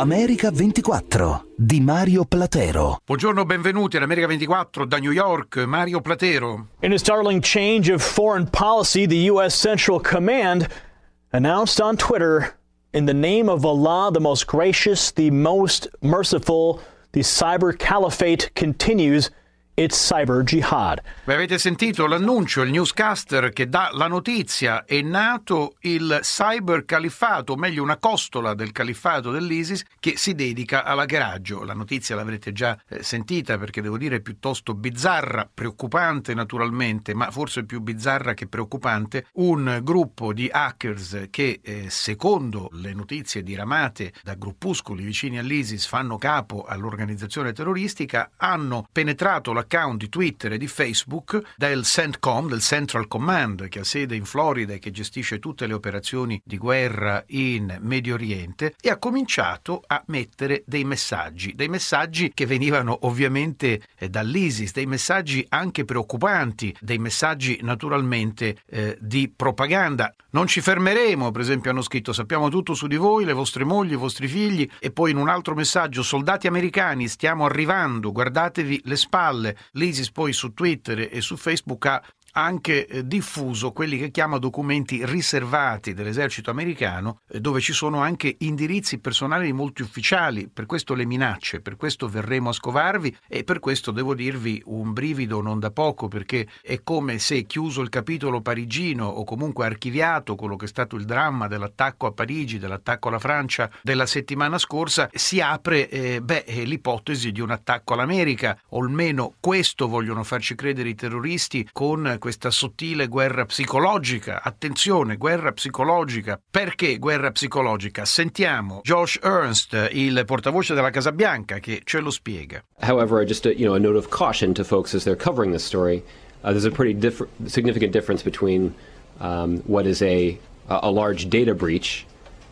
America 24 di Mario Platero. Buongiorno, benvenuti all'America 24 da New York, Mario Platero. In a startling change of foreign policy, the U.S. Central Command announced on Twitter, "In the name of Allah, the most gracious, the most merciful, the cyber caliphate continues its cyber jihad." Beh, avete sentito l'annuncio, il newscaster che dà la notizia: è nato il cyber califfato, o meglio una costola del califfato dell'ISIS che si dedica all'hackeraggio. La notizia l'avrete già sentita, perché devo dire piuttosto bizzarra, preoccupante naturalmente, ma forse più bizzarra che preoccupante. Un gruppo di hackers che secondo le notizie diramate da gruppuscoli vicini all'ISIS fanno capo all'organizzazione terroristica, hanno penetrato l'account di Twitter e di Facebook del CENTCOM, del Central Command, che ha sede in Florida e che gestisce tutte le operazioni di guerra in Medio Oriente, e ha cominciato a mettere dei messaggi che venivano ovviamente dall'ISIS, dei messaggi anche preoccupanti, dei messaggi naturalmente di propaganda. Non ci fermeremo, per esempio hanno scritto: sappiamo tutto su di voi, le vostre mogli, i vostri figli. E poi in un altro messaggio: soldati americani, stiamo arrivando, guardatevi le spalle. L'ISIS poi su Twitter e su Facebook ha anche diffuso quelli che chiama documenti riservati dell'esercito americano, dove ci sono anche indirizzi personali di molti ufficiali. Per questo le minacce, per questo verremo a scovarvi, e per questo devo dirvi un brivido non da poco, perché è come se, chiuso il capitolo parigino o comunque archiviato quello che è stato il dramma dell'attacco a Parigi, dell'attacco alla Francia della settimana scorsa, si apre l'ipotesi di un attacco all'America, o almeno questo vogliono farci credere i terroristi con questa sottile guerra psicologica. Attenzione, guerra psicologica. Perché guerra psicologica? Sentiamo Josh Earnest, il portavoce della Casa Bianca, che ce lo spiega. However, just a note of caution to folks as they're covering this story. There's a pretty significant difference between what is a large data breach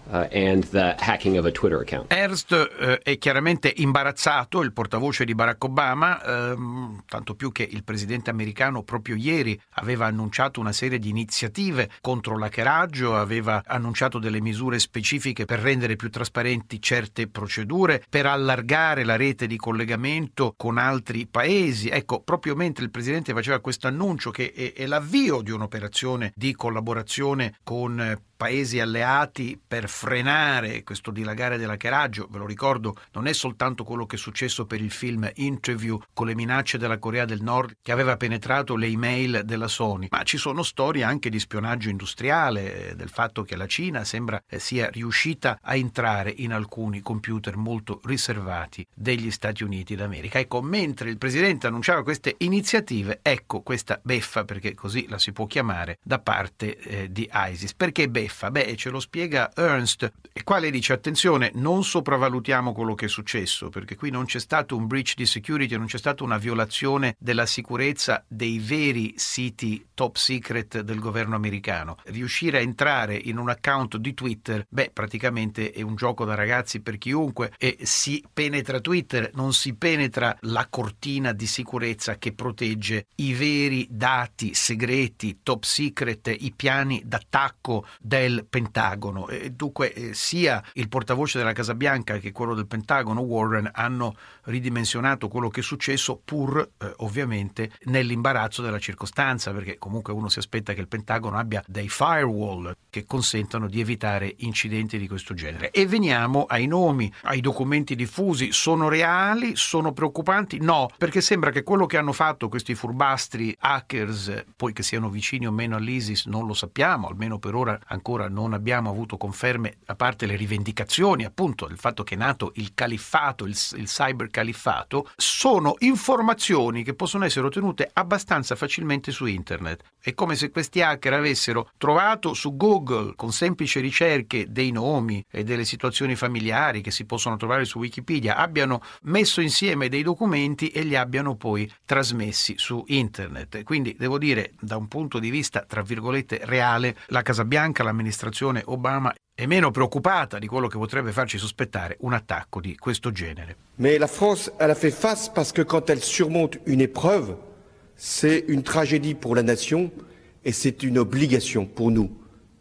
and the hacking of a Twitter account. Ernst è chiaramente imbarazzato, il portavoce di Barack Obama, tanto più che il presidente americano proprio ieri aveva annunciato una serie di iniziative contro l'hackeraggio, aveva annunciato delle misure specifiche per rendere più trasparenti certe procedure, per allargare la rete di collegamento con altri paesi. Ecco, proprio mentre il presidente faceva questo annuncio, che è l'avvio di un'operazione di collaborazione con paesi alleati per frenare questo dilagare dell'hackeraggio. Ve lo ricordo, non è soltanto quello che è successo per il film Interview con le minacce della Corea del Nord che aveva penetrato le email della Sony, ma ci sono storie anche di spionaggio industriale, del fatto che la Cina sembra sia riuscita a entrare in alcuni computer molto riservati degli Stati Uniti d'America. Ecco, mentre il presidente annunciava queste iniziative, ecco questa beffa, perché così la si può chiamare, da parte di ISIS. Perché beffa? Beh, ce lo spiega Ernst, il quale dice: attenzione, non sopravvalutiamo quello che è successo, perché qui non c'è stato un breach di security, non c'è stata una violazione della sicurezza dei veri siti top secret del governo americano. Riuscire a entrare in un account di Twitter, praticamente è un gioco da ragazzi per chiunque, e si penetra Twitter, non si penetra la cortina di sicurezza che protegge i veri dati segreti, top secret, i piani d'attacco del Pentagono. E dunque sia il portavoce della Casa Bianca che quello del Pentagono, Warren, hanno ridimensionato quello che è successo, pur ovviamente nell'imbarazzo della circostanza, perché comunque uno si aspetta che il Pentagono abbia dei firewall che consentano di evitare incidenti di questo genere. E veniamo ai nomi, ai documenti diffusi. Sono reali? Sono preoccupanti? No, perché sembra che quello che hanno fatto questi furbastri hackers, poi che siano vicini o meno all'ISIS non lo sappiamo, almeno per ora ancora non abbiamo avuto conferme, a parte le rivendicazioni appunto del fatto che è nato il califfato, il cyber califfato. Sono informazioni che possono essere ottenute abbastanza facilmente su internet. È come se questi hacker avessero trovato su Google, con semplici ricerche, dei nomi e delle situazioni familiari che si possono trovare su Wikipedia, abbiano messo insieme dei documenti e li abbiano poi trasmessi su internet. Quindi devo dire, da un punto di vista tra virgolette reale, la Casa Bianca, l'amministrazione Obama è meno preoccupata di quello che potrebbe farci sospettare un attacco di questo genere. Mais la France, elle a fait face parce que quand elle surmonte une épreuve, c'est une tragédie pour la nation et c'est une obligation pour nous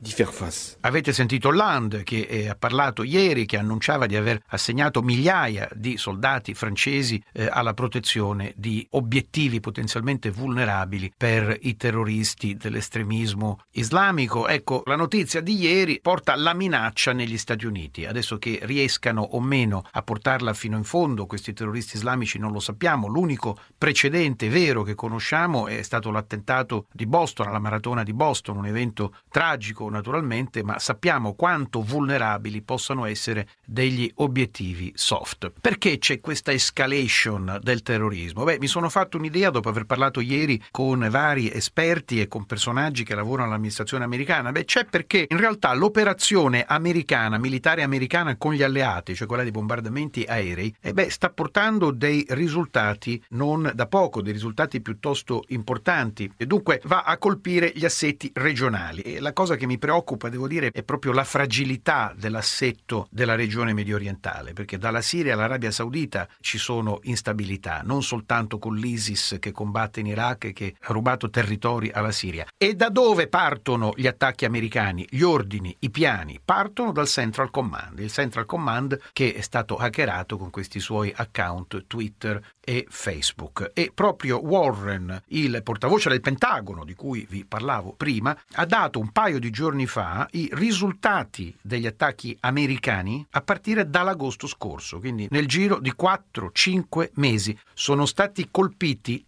d'y faire face. Avete sentito Hollande che ha parlato ieri, che annunciava di aver assegnato migliaia di soldati francesi alla protezione di obiettivi potenzialmente vulnerabili per i terroristi dell'estremismo islamico. Ecco, la notizia di ieri porta la minaccia negli Stati Uniti. Adesso che riescano o meno a portarla fino in fondo questi terroristi islamici non lo sappiamo. L'unico precedente vero che conosciamo è stato l'attentato di Boston, alla maratona di Boston, un evento tragico naturalmente, ma sappiamo quanto vulnerabili possano essere degli obiettivi soft. Perché c'è questa escalation del terrorismo? Mi sono fatto un'idea dopo aver parlato ieri con vari esperti e con personaggi che lavorano all'amministrazione americana. C'è perché in realtà l'operazione americana, militare americana con gli alleati, cioè quella dei bombardamenti aerei, sta portando dei risultati non da poco, dei risultati piuttosto importanti, e dunque va a colpire gli assetti regionali. E la cosa che mi preoccupa, devo dire, è proprio la fragilità dell'assetto della regione mediorientale, perché dalla Siria all'Arabia Saudita ci sono instabilità, non soltanto con l'ISIS che combatte in Iraq e che ha rubato territori alla Siria. E da dove partono gli attacchi americani, gli ordini, i piani? Partono dal Central Command, il Central Command che è stato hackerato con questi suoi account Twitter e Facebook. E proprio Warren, il portavoce del Pentagono di cui vi parlavo prima, ha dato un paio di giorni fa i risultati degli attacchi americani a partire dall'agosto scorso, quindi nel giro di 4-5 mesi sono stati colpiti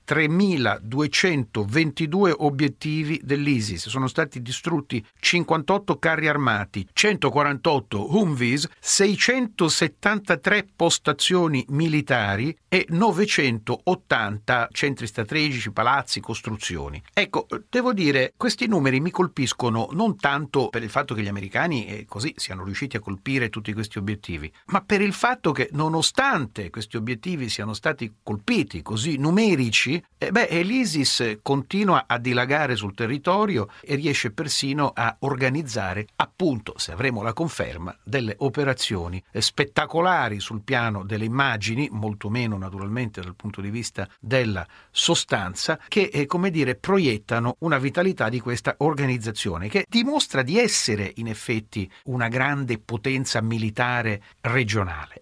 3.222 obiettivi dell'ISIS, sono stati distrutti 58 carri armati, 148 Humvees, 673 postazioni militari e 980 centri strategici, palazzi, costruzioni. Ecco, devo dire, questi numeri mi colpiscono non tanto per il fatto che gli americani così siano riusciti a colpire tutti questi obiettivi, ma per il fatto che nonostante questi obiettivi siano stati colpiti così numerici, l'ISIS continua a dilagare sul territorio e riesce persino a organizzare, appunto, se avremo la conferma, delle operazioni spettacolari sul piano delle immagini, molto meno naturalmente dal punto di vista della sostanza, che proiettano una vitalità di questa organizzazione che dimostra di essere in effetti una grande potenza militare regionale.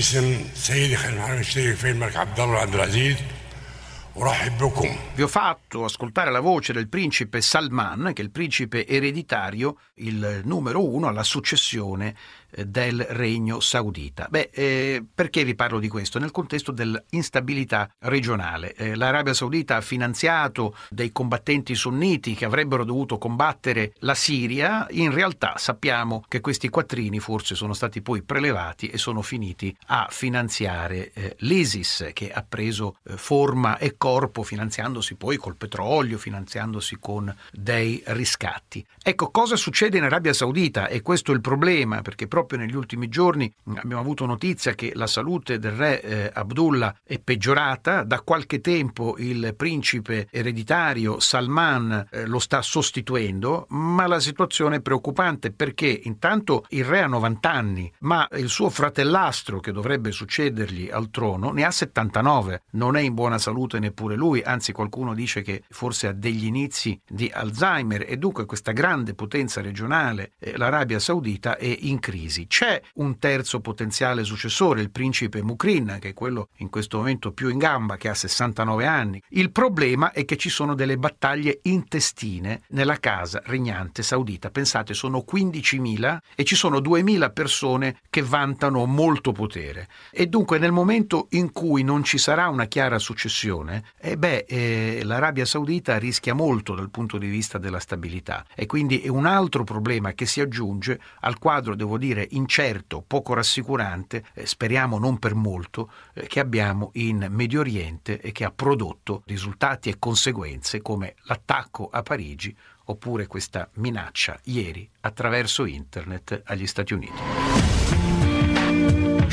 Vi ho fatto ascoltare la voce del principe Salman, che è il principe ereditario, il numero 1 alla successione del regno saudita. Perché vi parlo di questo? Nel contesto dell'instabilità regionale. L'Arabia Saudita ha finanziato dei combattenti sunniti che avrebbero dovuto combattere la Siria. In realtà sappiamo che questi quattrini forse sono stati poi prelevati e sono finiti a finanziare l'ISIS, che ha preso forma e corpo finanziandosi poi col petrolio, finanziandosi con dei riscatti. Ecco, cosa succede in Arabia Saudita? E questo è il problema, perché proprio negli ultimi giorni abbiamo avuto notizia che la salute del re Abdullah è peggiorata. Da qualche tempo il principe ereditario Salman lo sta sostituendo, ma la situazione è preoccupante perché intanto il re ha 90 anni, ma il suo fratellastro che dovrebbe succedergli al trono ne ha 79, non è in buona salute neppure lui, anzi qualcuno dice che forse ha degli inizi di Alzheimer, e dunque questa grande potenza regionale, l'Arabia Saudita, è in crisi. C'è un terzo potenziale successore, il principe Mukrin, che è quello in questo momento più in gamba, che ha 69 anni. Il problema è che ci sono delle battaglie intestine nella casa regnante saudita. Pensate, sono 15.000 e ci sono 2.000 persone che vantano molto potere. E dunque nel momento in cui non ci sarà una chiara successione, l'Arabia Saudita rischia molto dal punto di vista della stabilità. E quindi è un altro problema che si aggiunge al quadro, devo dire, incerto, poco rassicurante, speriamo non per molto, che abbiamo in Medio Oriente e che ha prodotto risultati e conseguenze come l'attacco a Parigi oppure questa minaccia ieri attraverso internet agli Stati Uniti.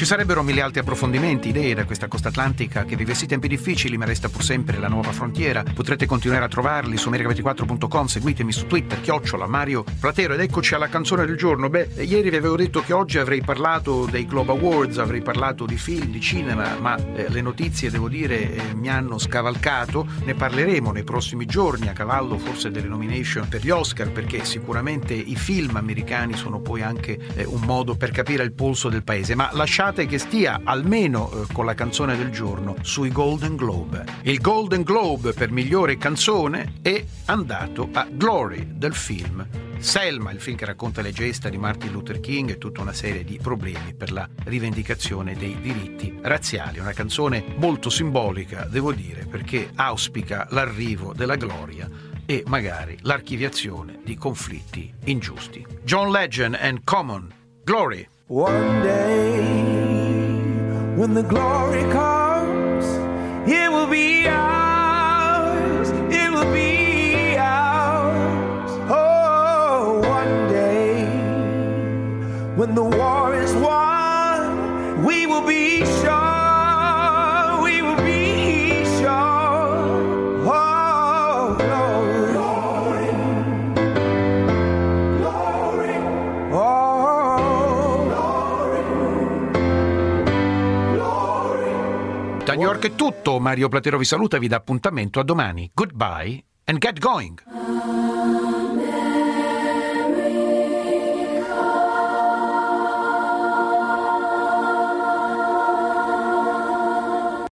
Ci sarebbero mille altri approfondimenti, idee da questa costa atlantica che vivessi tempi difficili, ma resta pur sempre la nuova frontiera. Potrete continuare a trovarli su America24.com, seguitemi su Twitter, @Mario Platero. Ed eccoci alla canzone del giorno. Ieri vi avevo detto che oggi avrei parlato dei Globe Awards, avrei parlato di film, di cinema, ma le notizie, devo dire, mi hanno scavalcato. Ne parleremo nei prossimi giorni, a cavallo forse delle nomination per gli Oscar, perché sicuramente i film americani sono poi anche un modo per capire il polso del paese. Ma lasciate che stia almeno con la canzone del giorno sui Golden Globe. Il Golden Globe per migliore canzone è andato a Glory del film Selma, il film che racconta le gesta di Martin Luther King e tutta una serie di problemi per la rivendicazione dei diritti razziali. Una canzone molto simbolica, devo dire, perché auspica l'arrivo della gloria e magari l'archiviazione di conflitti ingiusti. John Legend and Common, Glory. One day, when the glory comes, it will be ours, it will be ours. Oh, one day, when the war is won, we will be sure, we will be sure. Oh, glory, glory, glory. Oh. Da New York è tutto, Mario Platero vi saluta e vi dà appuntamento a domani. Goodbye and get going!